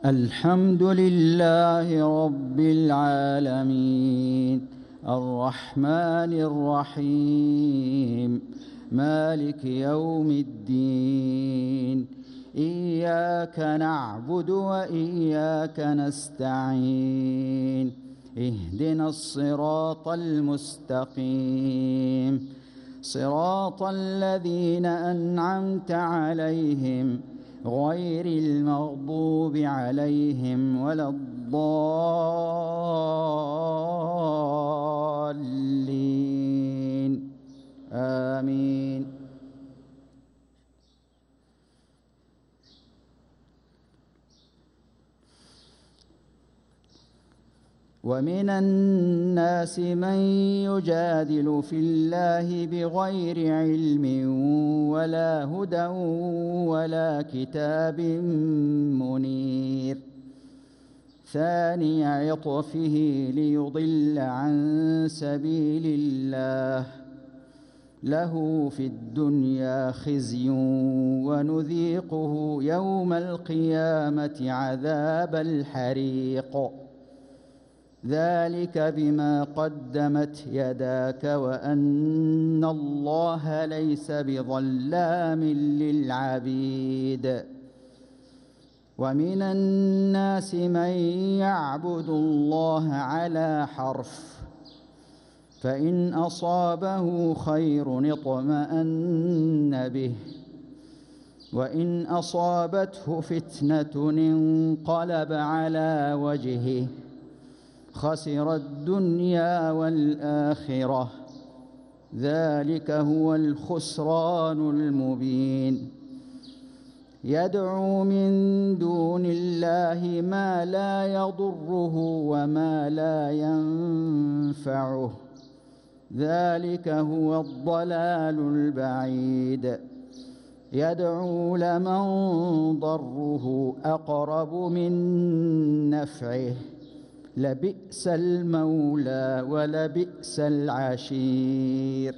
الحمد لله رب العالمين الرحمن الرحيم مالك يوم الدين إياك نعبد وإياك نستعين اهدنا الصراط المستقيم صراط الذين أنعمت عليهم غير المغضوب عليهم ولا الضالين آمين. ومن الناس من يجادل في الله بغير علم ولا هدى ولا كتاب منير ثاني عطفه ليضل عن سبيل الله له في الدنيا خزي ونذيقه يوم القيامة عذاب الحريق ذلك بما قدمت يداك وأن الله ليس بظلام للعبيد. ومن الناس من يعبد الله على حرف فإن أصابه خير اطمأن به وإن أصابته فتنة انقلب على وجهه خسر الدنيا والآخرة ذلك هو الخسران المبين. يدعو من دون الله ما لا يضره وما لا ينفعه ذلك هو الضلال البعيد. يدعو لمن ضره أقرب من نفعه لبئس المولى ولبئس العشير.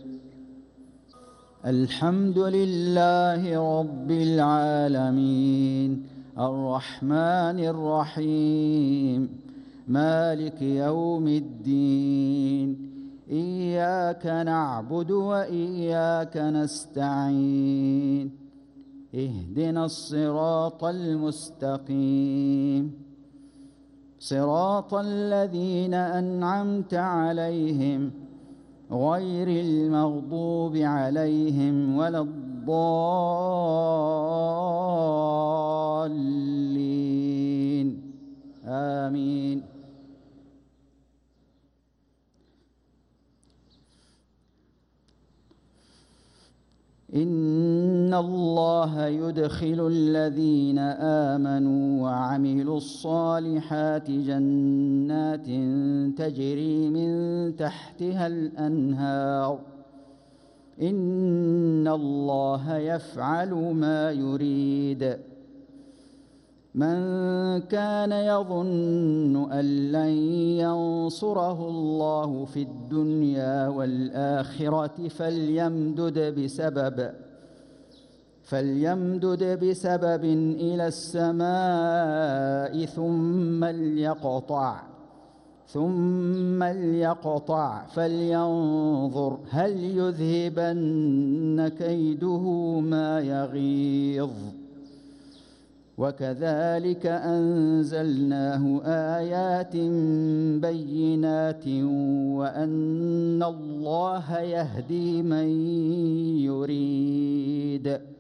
الحمد لله رب العالمين الرحمن الرحيم مالك يوم الدين إياك نعبد وإياك نستعين اهدنا الصراط المستقيم صراط الذين أنعمت عليهم غير المغضوب عليهم ولا الضالين آمين. إن الله يدخل الذين آمنوا وعملوا الصالحات جنات تجري من تحتها الأنهار إن الله يفعل ما يريد. من كان يظن أن لن ينصره الله في الدنيا والآخرة فليمدد بسبب إلى السماء ثم ليقطع فلينظر هل يذهبن كيده ما يغيظ. وكذلك أنزلناه آيات بينات وأن الله يهدي من يريد.